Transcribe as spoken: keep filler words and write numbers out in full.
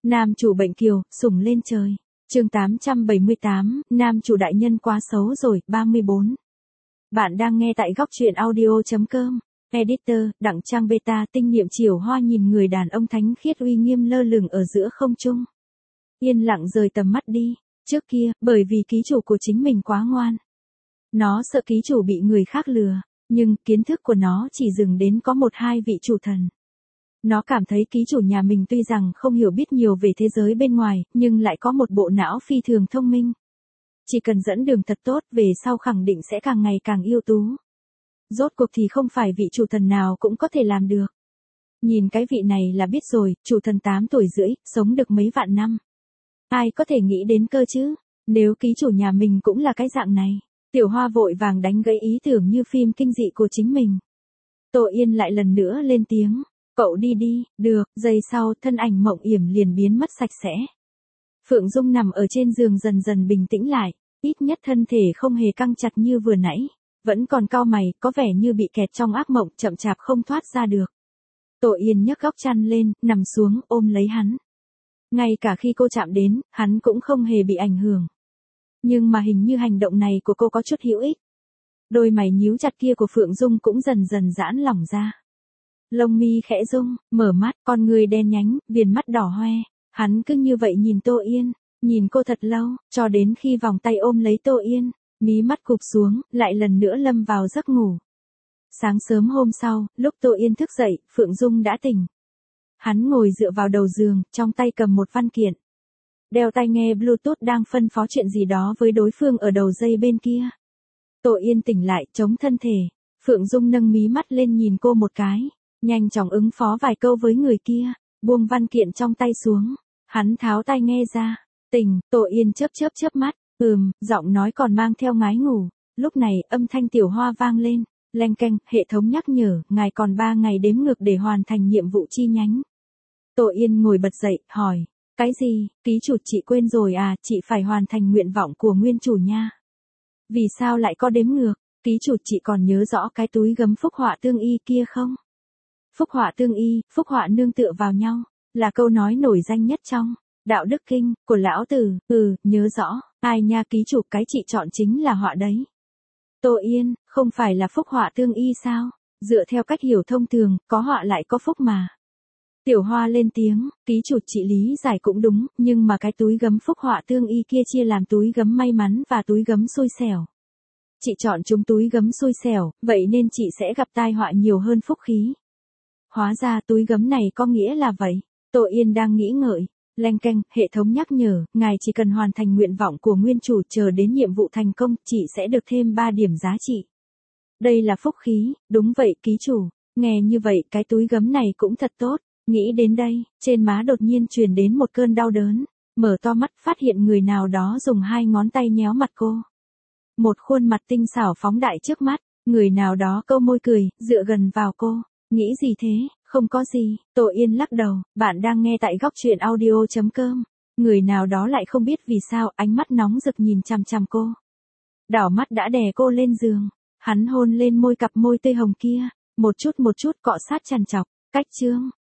Nam chủ bệnh kiều, sủng lên trời. Chương tám trăm bảy mươi tám, nam chủ đại nhân quá xấu rồi, ba mươi bốn. Bạn đang nghe tại góc truyện audio chấm com. Editor, Đặng Trang Beta. Tinh niệm chiều hoa nhìn người đàn ông thánh khiết uy nghiêm lơ lửng ở giữa không trung. Yên lặng rời tầm mắt đi. Trước kia, bởi vì ký chủ của chính mình quá ngoan. Nó sợ ký chủ bị người khác lừa, nhưng kiến thức của nó chỉ dừng đến có một hai vị chủ thần. Nó cảm thấy ký chủ nhà mình tuy rằng không hiểu biết nhiều về thế giới bên ngoài, nhưng lại có một bộ não phi thường thông minh. Chỉ cần dẫn đường thật tốt, về sau khẳng định sẽ càng ngày càng ưu tú. Rốt cuộc thì không phải vị chủ thần nào cũng có thể làm được. Nhìn cái vị này là biết rồi, chủ thần tám tuổi rưỡi, sống được mấy vạn năm. Ai có thể nghĩ đến cơ chứ, nếu ký chủ nhà mình cũng là cái dạng này. Tiểu Hoa vội vàng đánh gãy ý tưởng như phim kinh dị của chính mình. Tô Yên lại lần nữa lên tiếng. Cậu đi đi, được, giây sau thân ảnh mộng yểm liền biến mất sạch sẽ. Phượng Dung nằm ở trên giường dần dần bình tĩnh lại, ít nhất thân thể không hề căng chặt như vừa nãy, vẫn còn cau mày, có vẻ như bị kẹt trong ác mộng chậm chạp không thoát ra được. Tô Yên nhấc góc chăn lên, nằm xuống, ôm lấy hắn. Ngay cả khi cô chạm đến, hắn cũng không hề bị ảnh hưởng. Nhưng mà hình như hành động này của cô có chút hữu ích. Đôi mày nhíu chặt kia của Phượng Dung cũng dần dần giãn lỏng ra. Lông mi khẽ rung, mở mắt, con người đen nhánh, viền mắt đỏ hoe. Hắn cứ như vậy nhìn Tô Yên, nhìn cô thật lâu, cho đến khi vòng tay ôm lấy Tô Yên, mí mắt cụp xuống, lại lần nữa lâm vào giấc ngủ. Sáng sớm hôm sau, lúc Tô Yên thức dậy, Phượng Dung đã tỉnh. Hắn ngồi dựa vào đầu giường, trong tay cầm một văn kiện. Đeo tai nghe Bluetooth đang phân phó chuyện gì đó với đối phương ở đầu dây bên kia. Tô Yên tỉnh lại, chống thân thể. Phượng Dung nâng mí mắt lên nhìn cô một cái. Nhanh chóng ứng phó vài câu với người kia, buông văn kiện trong tay xuống. Hắn tháo tai nghe ra. Tỉnh, Tô Yên chớp chớp chớp mắt. Ừm, giọng nói còn mang theo ngái ngủ. Lúc này, âm thanh Tiểu Hoa vang lên. Leng keng, hệ thống nhắc nhở, ngài còn ba ngày đếm ngược để hoàn thành nhiệm vụ chi nhánh. Tô Yên ngồi bật dậy, hỏi. Cái gì, ký chủ chị quên rồi à, chị phải hoàn thành nguyện vọng của nguyên chủ nha. Vì sao lại có đếm ngược, ký chủ chị còn nhớ rõ cái túi gấm phúc họa tương y kia không? Phúc họa tương y, phúc họa nương tựa vào nhau, là câu nói nổi danh nhất trong Đạo Đức Kinh của lão tử. Ừ, nhớ rõ, ai nha ký chủ, cái chị chọn chính là họa đấy. Tô Yên, không phải là phúc họa tương y sao? Dựa theo cách hiểu thông thường, có họa lại có phúc mà. Tiểu Hoa lên tiếng, ký chủ chị lý giải cũng đúng, nhưng mà cái túi gấm phúc họa tương y kia chia làm túi gấm may mắn và túi gấm xui xẻo. Chị chọn chúng túi gấm xui xẻo, vậy nên chị sẽ gặp tai họa nhiều hơn phúc khí. Hóa ra túi gấm này có nghĩa là vậy. Tô Yên đang nghĩ ngợi. Leng keng, hệ thống nhắc nhở, ngài chỉ cần hoàn thành nguyện vọng của nguyên chủ, chờ đến nhiệm vụ thành công, chị sẽ được thêm ba điểm giá trị. Đây là phúc khí, đúng vậy ký chủ. Nghe như vậy, cái túi gấm này cũng thật tốt. Nghĩ đến đây, trên má đột nhiên truyền đến một cơn đau đớn. Mở to mắt, phát hiện người nào đó dùng hai ngón tay nhéo mặt cô. Một khuôn mặt tinh xảo phóng đại trước mắt, người nào đó câu môi cười, dựa gần vào cô. Nghĩ gì thế, không có gì. Tô Yên lắc đầu, bạn đang nghe tại góc truyện audio chấm com. Người nào đó lại không biết vì sao, ánh mắt nóng rực nhìn chằm chằm cô. Đảo mắt đã đè cô lên giường. Hắn hôn lên môi cặp môi tươi hồng kia, một chút một chút cọ sát trằn trọc. Cách chương,